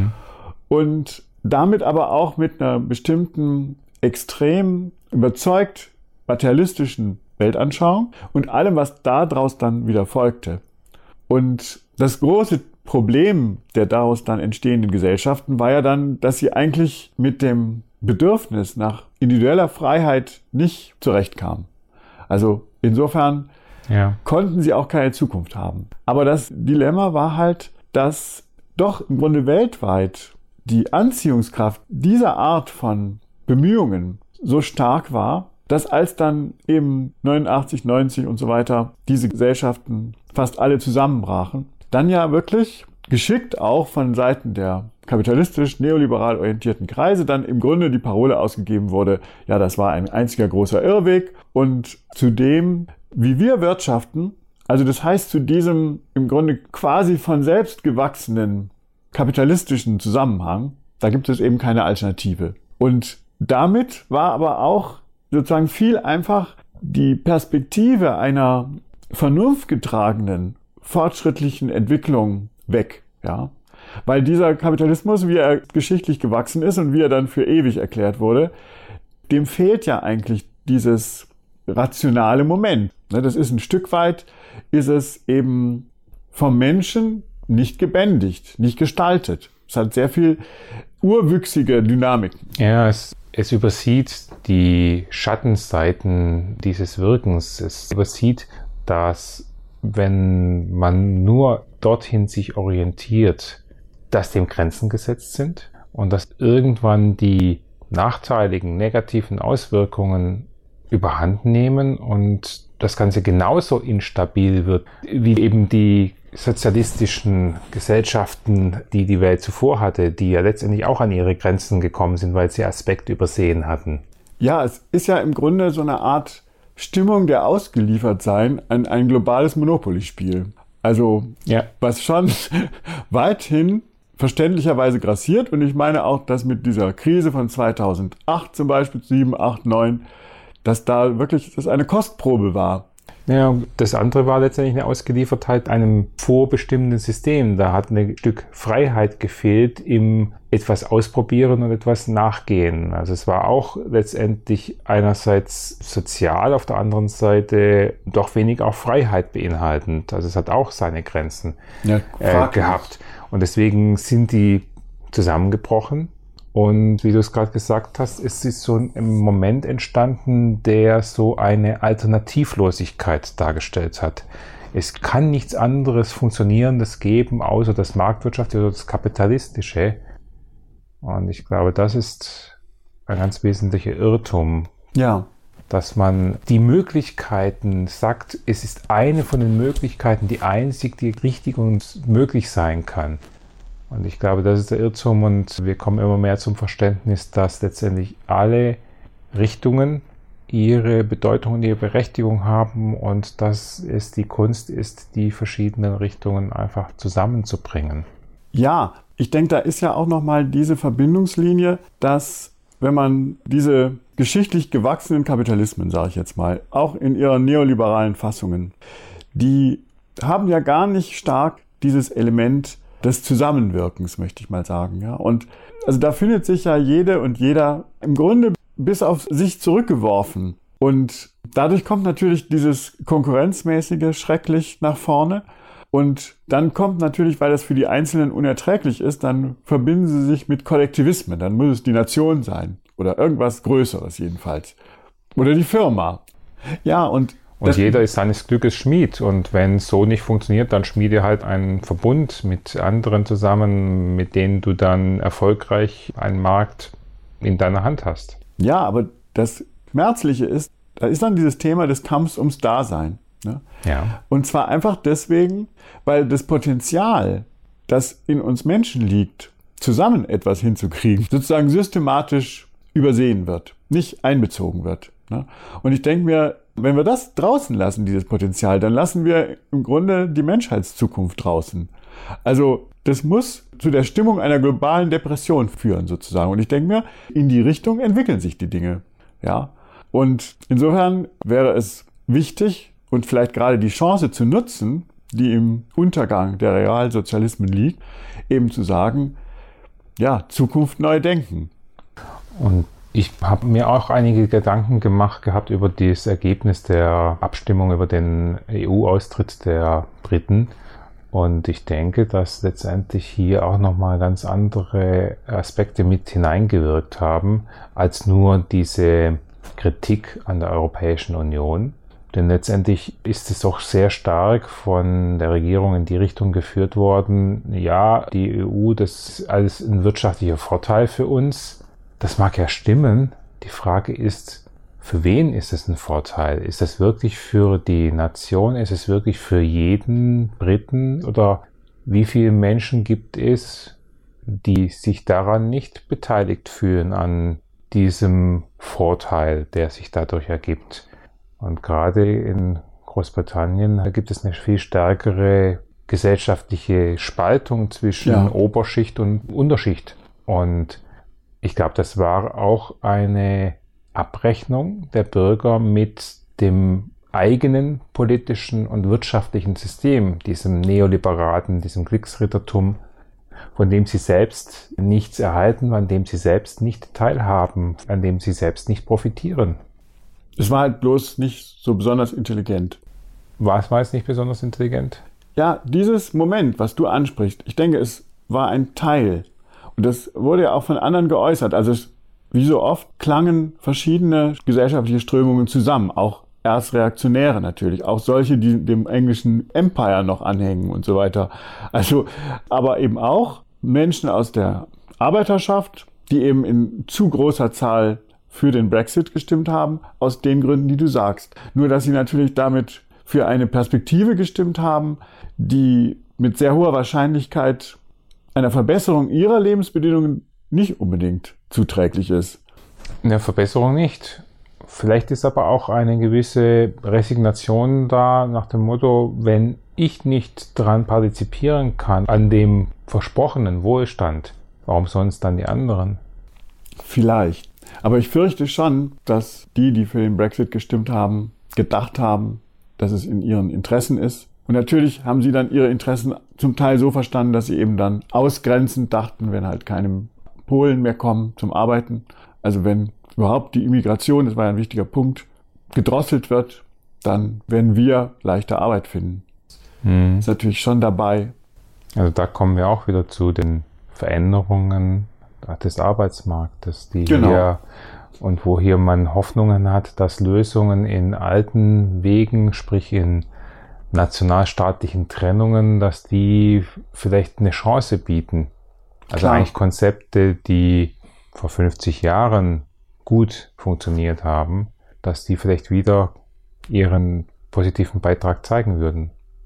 und damit aber auch mit einer bestimmten extrem überzeugt materialistischen Weltanschauung und allem, was daraus dann wieder folgte. Und das große Problem der daraus dann entstehenden Gesellschaften war ja dann, dass sie eigentlich mit dem Bedürfnis nach individueller Freiheit nicht zurechtkamen. Also insofern konnten sie auch keine Zukunft haben. Aber das Dilemma war halt, dass doch im Grunde weltweit die Anziehungskraft dieser Art von Bemühungen so stark war, dass als dann eben 89, 90 und so weiter diese Gesellschaften fast alle zusammenbrachen, dann ja wirklich geschickt auch von Seiten der kapitalistisch-neoliberal orientierten Kreise dann im Grunde die Parole ausgegeben wurde, ja, das war ein einziger großer Irrweg und zu dem, wie wir wirtschaften, also das heißt zu diesem im Grunde quasi von selbst gewachsenen kapitalistischen Zusammenhang, da gibt es eben keine Alternative. Und damit war aber auch sozusagen viel einfach die Perspektive einer vernunftgetragenen, fortschrittlichen Entwicklung weg, ja. Weil dieser Kapitalismus, wie er geschichtlich gewachsen ist und wie er dann für ewig erklärt wurde, dem fehlt ja eigentlich dieses rationale Moment. Das ist ein Stück weit, ist es eben vom Menschen nicht gebändigt, nicht gestaltet. Es hat sehr viel urwüchsige Dynamiken. Ja, es übersieht die Schattenseiten dieses Wirkens. Es übersieht, dass wenn man nur dorthin sich orientiert, dass dem Grenzen gesetzt sind und dass irgendwann die nachteiligen, negativen Auswirkungen überhand nehmen und das Ganze genauso instabil wird, wie eben die sozialistischen Gesellschaften, die die Welt zuvor hatte, die ja letztendlich auch an ihre Grenzen gekommen sind, weil sie Aspekte übersehen hatten. Ja, es ist ja im Grunde so eine Art Stimmung der Ausgeliefertsein an ein globales Monopoly-Spiel. Also, was schon weithin verständlicherweise grassiert. Und ich meine auch, dass mit dieser Krise von 2008 zum Beispiel, 7, 8, 9, dass da wirklich das eine Kostprobe war. Ja, das andere war letztendlich eine Ausgeliefertheit einem vorbestimmten System. Da hat ein Stück Freiheit gefehlt im etwas ausprobieren und etwas nachgehen. Also es war auch letztendlich einerseits sozial, auf der anderen Seite doch wenig auch Freiheit beinhaltend. Also es hat auch seine Grenzen gehabt. Und deswegen sind die zusammengebrochen. Und wie du es gerade gesagt hast, es ist so ein Moment entstanden, der so eine Alternativlosigkeit dargestellt hat. Es kann nichts anderes Funktionierendes geben, außer das Marktwirtschaftliche oder das Kapitalistische. Und ich glaube, das ist ein ganz wesentlicher Irrtum. Ja. Dass man die Möglichkeiten sagt, es ist eine von den Möglichkeiten, die einzig, die richtig und möglich sein kann. Und ich glaube, das ist der Irrtum und wir kommen immer mehr zum Verständnis, dass letztendlich alle Richtungen ihre Bedeutung und ihre Berechtigung haben und dass es die Kunst ist, die verschiedenen Richtungen einfach zusammenzubringen. Ja, ich denke, da ist ja auch nochmal diese Verbindungslinie, dass wenn man diese geschichtlich gewachsenen Kapitalismen, sage ich jetzt mal, auch in ihren neoliberalen Fassungen, die haben ja gar nicht stark dieses Element des Zusammenwirkens, möchte ich mal sagen. Ja? Und also da findet sich ja jede und jeder im Grunde bis auf sich zurückgeworfen. Und dadurch kommt natürlich dieses Konkurrenzmäßige schrecklich nach vorne. Und dann kommt natürlich, weil das für die Einzelnen unerträglich ist, dann verbinden sie sich mit Kollektivismen. Dann muss es die Nation sein oder irgendwas Größeres jedenfalls. Oder die Firma. Ja, und jeder ist seines Glückes Schmied. Und wenn es so nicht funktioniert, dann schmiede halt einen Verbund mit anderen zusammen, mit denen du dann erfolgreich einen Markt in deiner Hand hast. Ja, aber das Schmerzliche ist, da ist dann dieses Thema des Kampfs ums Dasein. Ne? Ja. Und zwar einfach deswegen, weil das Potenzial, das in uns Menschen liegt, zusammen etwas hinzukriegen, sozusagen systematisch übersehen wird, nicht einbezogen wird. Ne? Und ich denke mir, wenn wir das draußen lassen, dieses Potenzial, dann lassen wir im Grunde die Menschheitszukunft draußen. Also das muss zu der Stimmung einer globalen Depression führen sozusagen. Und ich denke mir, in die Richtung entwickeln sich die Dinge. Ja? Und insofern wäre es wichtig und vielleicht gerade die Chance zu nutzen, die im Untergang der Realsozialismen liegt, eben zu sagen, ja, Zukunft neu denken. Und ich habe mir auch einige Gedanken gemacht gehabt über das Ergebnis der Abstimmung über den EU-Austritt der Briten. Und ich denke, dass letztendlich hier auch nochmal ganz andere Aspekte mit hineingewirkt haben, als nur diese Kritik an der Europäischen Union. Denn letztendlich ist es auch sehr stark von der Regierung in die Richtung geführt worden, ja, die EU, das ist alles ein wirtschaftlicher Vorteil für uns. Das mag ja stimmen. Die Frage ist, für wen ist es ein Vorteil? Ist es wirklich für die Nation? Ist es wirklich für jeden Briten? Oder wie viele Menschen gibt es, die sich daran nicht beteiligt fühlen, an diesem Vorteil, der sich dadurch ergibt? Und gerade in Großbritannien gibt es eine viel stärkere gesellschaftliche Spaltung zwischen Oberschicht und Unterschicht. Und ich glaube, das war auch eine Abrechnung der Bürger mit dem eigenen politischen und wirtschaftlichen System, diesem Neoliberalen, diesem Glücksrittertum, von dem sie selbst nichts erhalten, an dem sie selbst nicht teilhaben, an dem sie selbst nicht profitieren. Es war halt bloß nicht so besonders intelligent. Was war es nicht besonders intelligent? Ja, dieses Moment, was du ansprichst, ich denke, es war ein Teil. Und das wurde ja auch von anderen geäußert. Also wie so oft klangen verschiedene gesellschaftliche Strömungen zusammen. Auch erst Reaktionäre natürlich. Auch solche, die dem englischen Empire noch anhängen und so weiter. Also, aber eben auch Menschen aus der Arbeiterschaft, die eben in zu großer Zahl für den Brexit gestimmt haben, aus den Gründen, die du sagst. Nur, dass sie natürlich damit für eine Perspektive gestimmt haben, die mit sehr hoher Wahrscheinlichkeit einer Verbesserung ihrer Lebensbedingungen nicht unbedingt zuträglich ist. Eine Verbesserung nicht. Vielleicht ist aber auch eine gewisse Resignation da nach dem Motto, wenn ich nicht daran partizipieren kann, an dem versprochenen Wohlstand, warum sonst dann die anderen? Vielleicht. Aber ich fürchte schon, dass die für den Brexit gestimmt haben, gedacht haben, dass es in ihren Interessen ist. Und natürlich haben sie dann ihre Interessen zum Teil so verstanden, dass sie eben dann ausgrenzend dachten, wenn halt keine Polen mehr kommen zum Arbeiten. Also wenn überhaupt die Immigration, das war ja ein wichtiger Punkt, gedrosselt wird, dann werden wir leichter Arbeit finden. Ist natürlich schon dabei. Also da kommen wir auch wieder zu den Veränderungen des Arbeitsmarktes, die hier und wo hier man Hoffnungen hat, dass Lösungen in alten Wegen, sprich in nationalstaatlichen Trennungen, dass die vielleicht eine Chance bieten. Also eigentlich Konzepte, die vor 50 Jahren gut funktioniert haben, dass die vielleicht wieder ihren positiven Beitrag zeigen würden.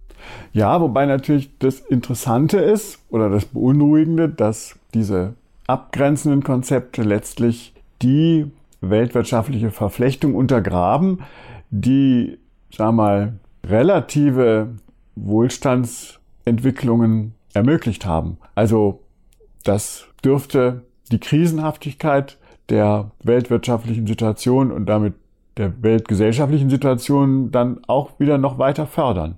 Ja, wobei natürlich das Interessante ist oder das Beunruhigende, dass diese abgrenzenden Konzepte letztlich die weltwirtschaftliche Verflechtung untergraben, die, sagen wir mal, relative Wohlstandsentwicklungen ermöglicht haben. Also das dürfte die Krisenhaftigkeit der weltwirtschaftlichen Situation und damit der weltgesellschaftlichen Situation dann auch wieder noch weiter fördern.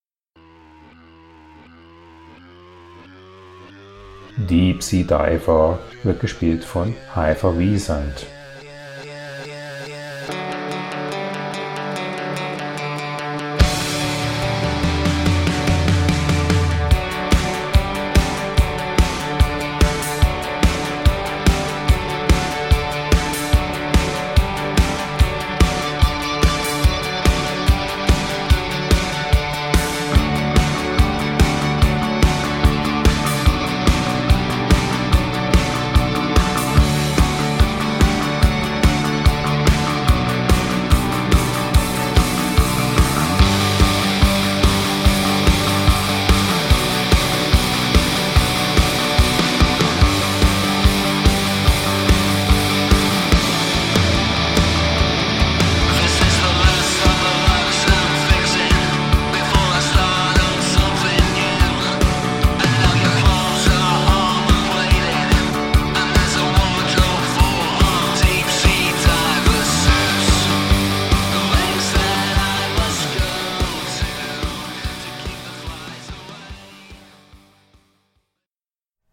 Deep Sea Diver wird gespielt von Haifa Wiesand.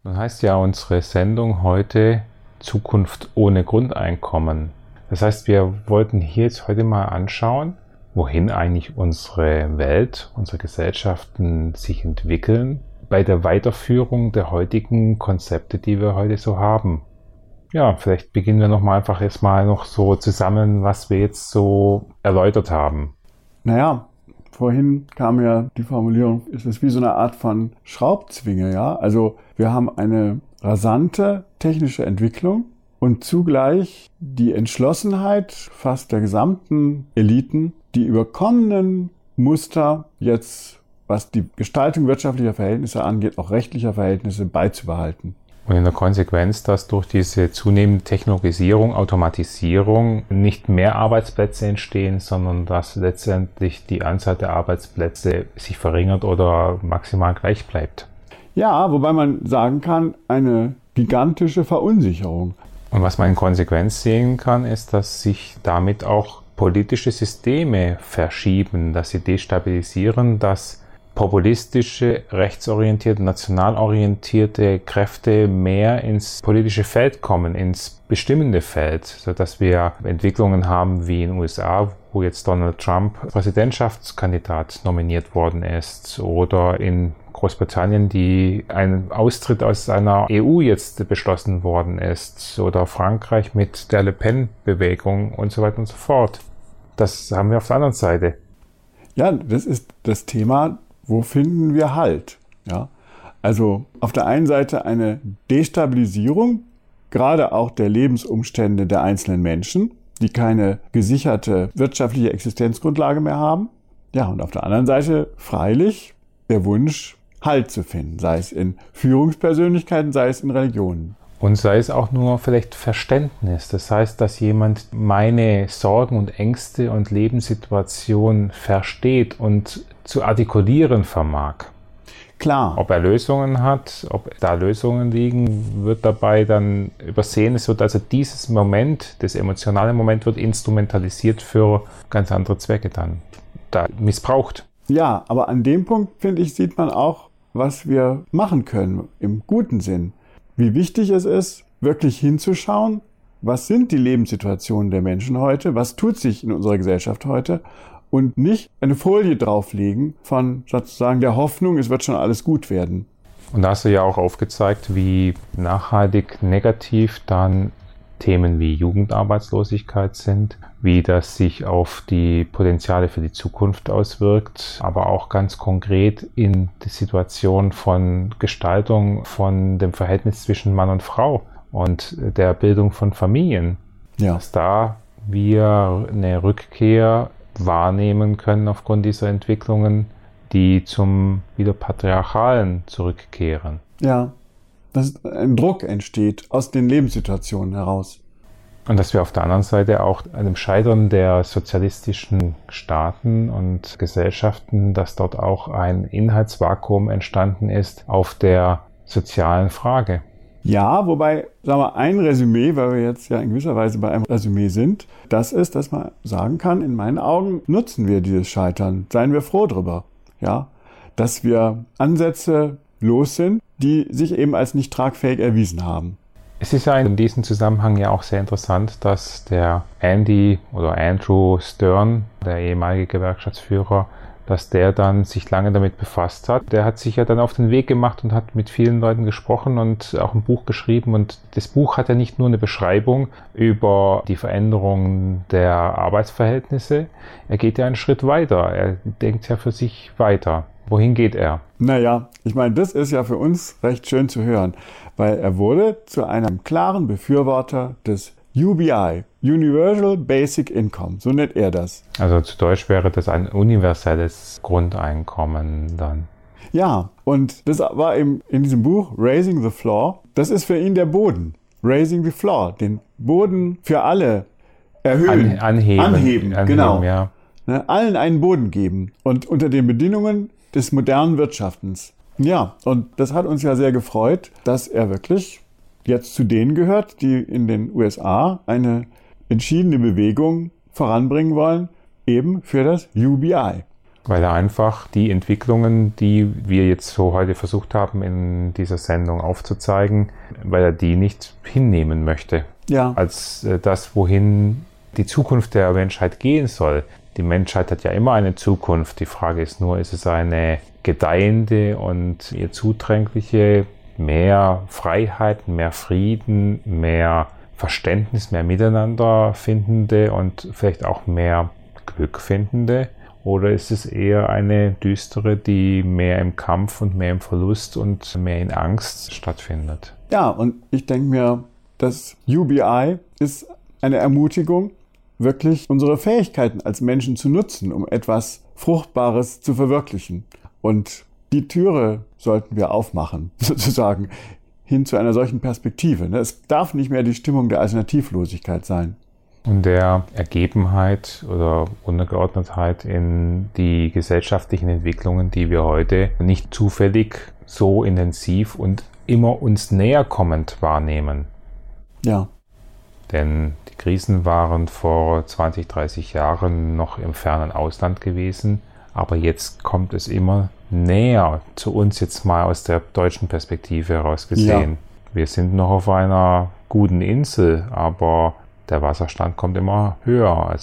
Nun heißt ja unsere Sendung heute Zukunft ohne Grundeinkommen. Das heißt, wir wollten hier jetzt heute mal anschauen, wohin eigentlich unsere Welt, unsere Gesellschaften sich entwickeln bei der Weiterführung der heutigen Konzepte, die wir heute so haben. Ja, vielleicht beginnen wir nochmal einfach erstmal noch so zusammen, was wir jetzt so erläutert haben. Naja, vorhin kam ja die Formulierung, es ist wie so eine Art von Schraubzwinge, ja. Also wir haben eine rasante technische Entwicklung und zugleich die Entschlossenheit fast der gesamten Eliten, die überkommenen Muster jetzt, was die Gestaltung wirtschaftlicher Verhältnisse angeht, auch rechtlicher Verhältnisse beizubehalten. Und in der Konsequenz, dass durch diese zunehmende Technologisierung, Automatisierung nicht mehr Arbeitsplätze entstehen, sondern dass letztendlich die Anzahl der Arbeitsplätze sich verringert oder maximal gleich bleibt. Ja, wobei man sagen kann, eine gigantische Verunsicherung. Und was man in Konsequenz sehen kann, ist, dass sich damit auch politische Systeme verschieben, dass sie destabilisieren, dass populistische, rechtsorientierte, nationalorientierte Kräfte mehr ins politische Feld kommen, ins bestimmende Feld, sodass wir Entwicklungen haben wie in den USA, wo jetzt Donald Trump Präsidentschaftskandidat nominiert worden ist, oder in Großbritannien, die ein Austritt aus einer EU jetzt beschlossen worden ist, oder Frankreich mit der Le Pen-Bewegung und so weiter und so fort. Das haben wir auf der anderen Seite. Ja, das ist das Thema, wo finden wir Halt? Ja, also auf der einen Seite eine Destabilisierung, gerade auch der Lebensumstände der einzelnen Menschen, die keine gesicherte wirtschaftliche Existenzgrundlage mehr haben. Ja, und auf der anderen Seite freilich der Wunsch, Halt zu finden, sei es in Führungspersönlichkeiten, sei es in Religionen. Und sei es auch nur vielleicht Verständnis. Das heißt, dass jemand meine Sorgen und Ängste und Lebenssituation versteht und zu artikulieren vermag. Klar. Ob er Lösungen hat, ob da Lösungen liegen, wird dabei dann übersehen. Es wird also dieses Moment, das emotionale Moment, wird instrumentalisiert für ganz andere Zwecke dann. Da missbraucht. Ja, aber an dem Punkt, finde ich, sieht man auch, was wir machen können, im guten Sinn. Wie wichtig es ist, wirklich hinzuschauen, was sind die Lebenssituationen der Menschen heute, was tut sich in unserer Gesellschaft heute und nicht eine Folie drauflegen von sozusagen der Hoffnung, es wird schon alles gut werden. Und da hast du ja auch aufgezeigt, wie nachhaltig negativ dann Themen wie Jugendarbeitslosigkeit sind, wie das sich auf die Potenziale für die Zukunft auswirkt, aber auch ganz konkret in die Situation von Gestaltung von dem Verhältnis zwischen Mann und Frau und der Bildung von Familien. Ja. Dass da wir eine Rückkehr wahrnehmen können aufgrund dieser Entwicklungen, die zum wieder Patriarchalen zurückkehren. Ja, dass ein Druck entsteht aus den Lebenssituationen heraus. Und dass wir auf der anderen Seite auch an dem Scheitern der sozialistischen Staaten und Gesellschaften, dass dort auch ein Inhaltsvakuum entstanden ist auf der sozialen Frage. Ja, wobei, sagen wir, ein Resümee, weil wir jetzt ja in gewisser Weise bei einem Resümee sind, das ist, dass man sagen kann, in meinen Augen nutzen wir dieses Scheitern, seien wir froh drüber, ja, dass wir Ansätze los sind, die sich eben als nicht tragfähig erwiesen haben. Es ist ja in diesem Zusammenhang ja auch sehr interessant, dass der Andrew Stern, der ehemalige Gewerkschaftsführer, dass der dann sich lange damit befasst hat. Der hat sich ja dann auf den Weg gemacht und hat mit vielen Leuten gesprochen und auch ein Buch geschrieben. Und das Buch hat ja nicht nur eine Beschreibung über die Veränderung der Arbeitsverhältnisse. Er geht ja einen Schritt weiter. Er denkt ja für sich weiter. Wohin geht er? Naja, ich meine, das ist ja für uns recht schön zu hören, weil er wurde zu einem klaren Befürworter des UBI, Universal Basic Income, so nennt er das. Also zu Deutsch wäre das ein universelles Grundeinkommen dann. Ja, und das war eben in diesem Buch Raising the Floor, das ist für ihn der Boden. Raising the Floor, den Boden für alle erhöhen. Anheben, genau. Ja. Ne, allen einen Boden geben und unter den Bedingungen des modernen Wirtschaftens. Ja, und das hat uns ja sehr gefreut, dass er wirklich jetzt zu denen gehört, die in den USA eine entschiedene Bewegung voranbringen wollen, eben für das UBI. weil er einfach die Entwicklungen, die wir jetzt so heute versucht haben in dieser Sendung aufzuzeigen, weil er die nicht hinnehmen möchte. Ja. Als das, wohin die Zukunft der Menschheit gehen soll. Die Menschheit hat ja immer eine Zukunft. Die Frage ist nur, ist es eine gedeihende und ihr zuträgliche, mehr Freiheit, mehr Frieden, mehr Verständnis, mehr Miteinander findende und vielleicht auch mehr Glück findende? Oder ist es eher eine düstere, die mehr im Kampf und mehr im Verlust und mehr in Angst stattfindet? Ja, und ich denke mir, das UBI ist eine Ermutigung, wirklich unsere Fähigkeiten als Menschen zu nutzen, um etwas Fruchtbares zu verwirklichen. Und die Türe sollten wir aufmachen, sozusagen, hin zu einer solchen Perspektive. Es darf nicht mehr die Stimmung der Alternativlosigkeit sein. Und der Ergebenheit oder Untergeordnetheit in die gesellschaftlichen Entwicklungen, die wir heute nicht zufällig so intensiv und immer uns näher kommend wahrnehmen. Ja. Denn die Krisen waren vor 20, 30 Jahren noch im fernen Ausland gewesen, aber jetzt kommt es immer näher zu uns, jetzt mal aus der deutschen Perspektive heraus gesehen. Ja. Wir sind noch auf einer guten Insel, aber der Wasserstand kommt immer höher.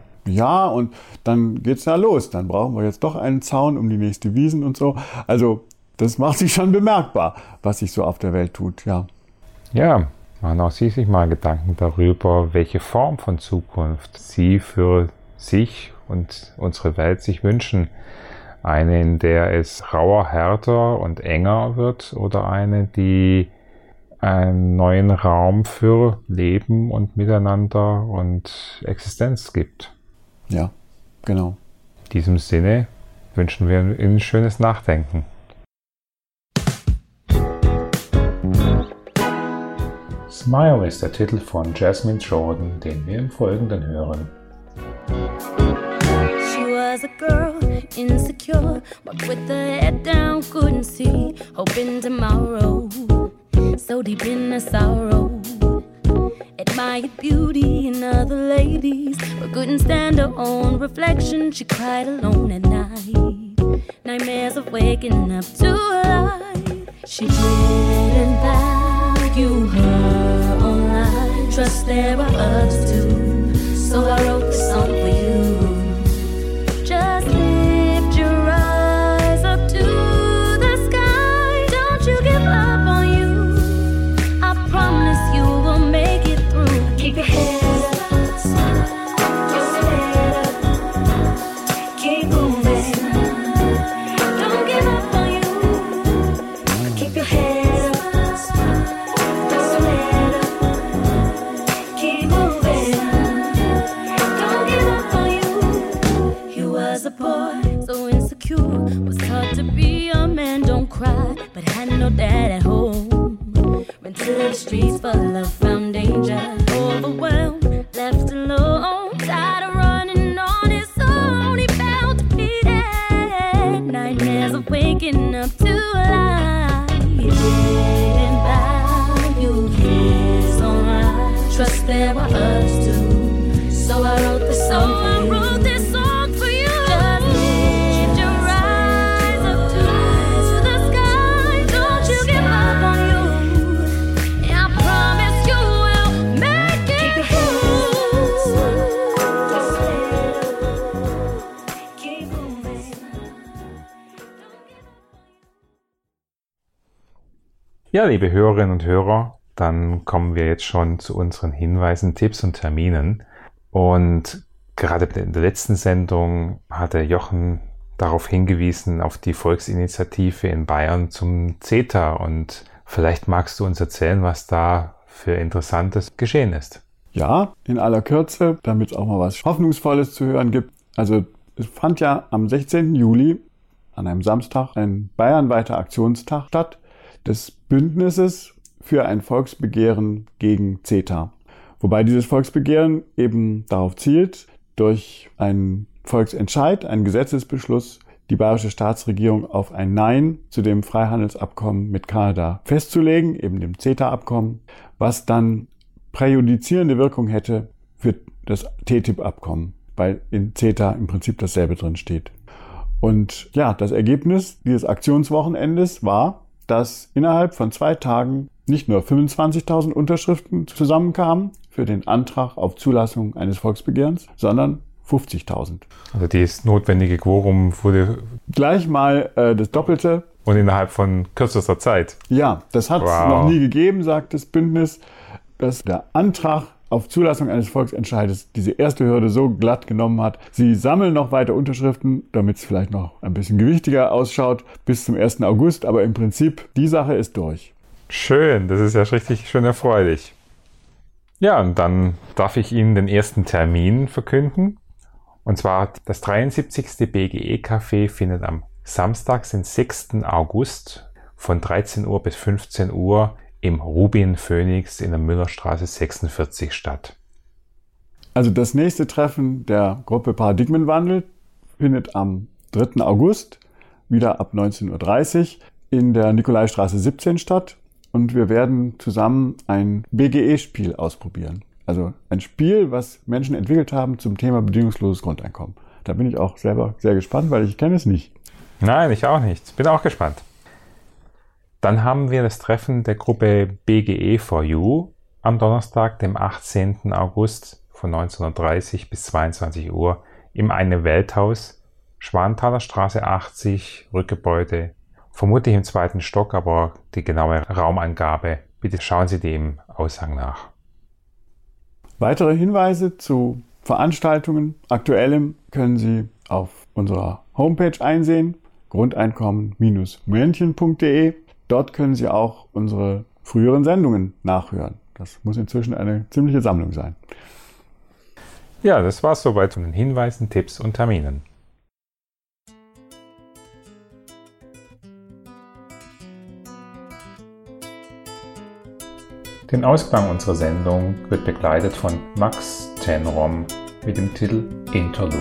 Ja, und dann geht's ja los. Dann brauchen wir jetzt doch einen Zaun um die nächste Wiesn und so. Also das macht sich schon bemerkbar, was sich so auf der Welt tut, ja. Ja, machen auch Sie sich mal Gedanken darüber, welche Form von Zukunft Sie für sich und unsere Welt sich wünschen. Eine, in der es rauer, härter und enger wird, oder eine, die einen neuen Raum für Leben und Miteinander und Existenz gibt. Ja, genau. In diesem Sinne wünschen wir Ihnen ein schönes Nachdenken. Smile ist der Titel von Jasmine Jordan, den wir im Folgenden hören. She was a girl, insecure, walked with her head down, couldn't see, hoping tomorrow, so deep in her sorrow. Admired beauty in other ladies, but couldn't stand her own reflection. She cried alone at night, nightmares of waking up to life. She didn't value her own life, trust there are others too, so I wrote this song for you. Just lift your eyes up to the sky, don't you give up on you, I promise you will make it through. Keep your head up, just head up, keep moving, don't give up on you, keep your head up, just head up, keep moving, don't give up on you. He was a boy, so insecure, was taught to be a man, don't cry, but had no dad at home. Went to the streets for love, found danger, overwhelmed, left alone, tired of running on his own. He felt defeated, nightmares of waking up to life. He didn't value his own life, trust there were others too, so I wrote this song for you. Just lift your eyes up to the sky, don't you give up on you, I promise you will make it through. Just keep moving. Ja, liebe Hörerinnen und Hörer, dann kommen wir jetzt schon zu unseren Hinweisen, Tipps und Terminen. Und gerade in der letzten Sendung hatte Jochen darauf hingewiesen, auf die Volksinitiative in Bayern zum CETA. Und vielleicht magst du uns erzählen, was da für Interessantes geschehen ist. Ja, in aller Kürze, damit es auch mal was Hoffnungsvolles zu hören gibt. Also es fand ja am 16. Juli an einem Samstag ein bayernweiter Aktionstag statt des Bündnisses für ein Volksbegehren gegen CETA. Wobei dieses Volksbegehren eben darauf zielt, durch einen Volksentscheid, einen Gesetzesbeschluss, die bayerische Staatsregierung auf ein Nein zu dem Freihandelsabkommen mit Kanada festzulegen, eben dem CETA-Abkommen, was dann präjudizierende Wirkung hätte für das TTIP-Abkommen, weil in CETA im Prinzip dasselbe drin steht. Und ja, das Ergebnis dieses Aktionswochenendes war, dass innerhalb von 2 Tagen nicht nur 25.000 Unterschriften zusammenkamen für den Antrag auf Zulassung eines Volksbegehrens, sondern 50.000. Also das notwendige Quorum wurde Gleich mal das Doppelte. und innerhalb von kürzester Zeit. Ja, das hat es noch nie gegeben, sagt das Bündnis, dass der Antrag auf Zulassung eines Volksentscheides diese erste Hürde so glatt genommen hat. Sie sammeln noch weiter Unterschriften, damit es vielleicht noch ein bisschen gewichtiger ausschaut, bis zum 1. August. Aber im Prinzip, die Sache ist durch. Schön, das ist ja richtig schön erfreulich. Ja, und dann darf ich Ihnen den ersten Termin verkünden. Und zwar das 73. BGE-Café findet am Samstag, den 6. August von 13 Uhr bis 15 Uhr im Rubin Phoenix in der Müllerstraße 46 statt. Also das nächste Treffen der Gruppe Paradigmenwandel findet am 3. August wieder ab 19.30 Uhr in der Nikolaistraße 17 statt. Und wir werden zusammen ein BGE-Spiel ausprobieren. Also ein Spiel, was Menschen entwickelt haben zum Thema bedingungsloses Grundeinkommen. Da bin ich auch selber sehr gespannt, weil ich kenne es nicht. Nein, ich auch nicht. Bin auch gespannt. Dann haben wir das Treffen der Gruppe BGE4U am Donnerstag, dem 18. August von 19.30 bis 22 Uhr im Eine Welthaus, Schwanthaler Straße 80, Rückgebäude, vermutlich im 2. Stock, aber die genaue Raumangabe, bitte schauen Sie dem Aushang nach. Weitere Hinweise zu Veranstaltungen, Aktuellem, können Sie auf unserer Homepage einsehen, grundeinkommen-münchen.de. Dort können Sie auch unsere früheren Sendungen nachhören. Das muss inzwischen eine ziemliche Sammlung sein. Ja, das war's soweit von den Hinweisen, Tipps und Terminen. Den Ausklang unserer Sendung wird begleitet von Max Tenrom mit dem Titel Interlude.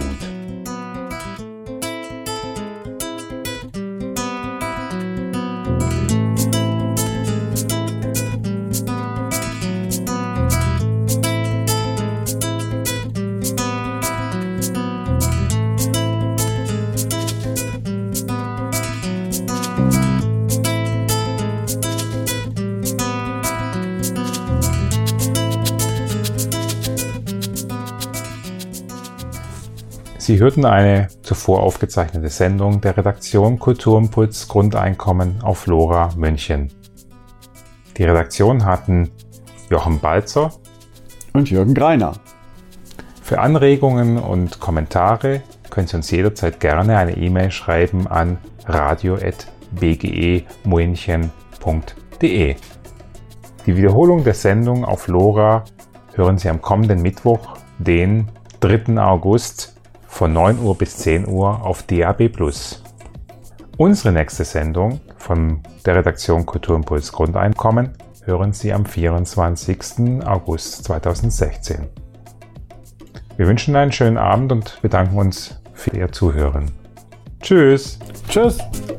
Sie hörten eine zuvor aufgezeichnete Sendung der Redaktion Kulturimpuls Grundeinkommen auf LoRa München. Die Redaktion hatten Jochen Balzer und Jürgen Greiner. Für Anregungen und Kommentare können Sie uns jederzeit gerne eine E-Mail schreiben an radio@bgemuenchen.de. Die Wiederholung der Sendung auf LoRa hören Sie am kommenden Mittwoch, den 3. August von 9 Uhr bis 10 Uhr auf DAB+. Unsere nächste Sendung von der Redaktion Kulturimpuls Grundeinkommen hören Sie am 24. August 2016. Wir wünschen einen schönen Abend und bedanken uns für Ihr Zuhören. Tschüss! Tschüss!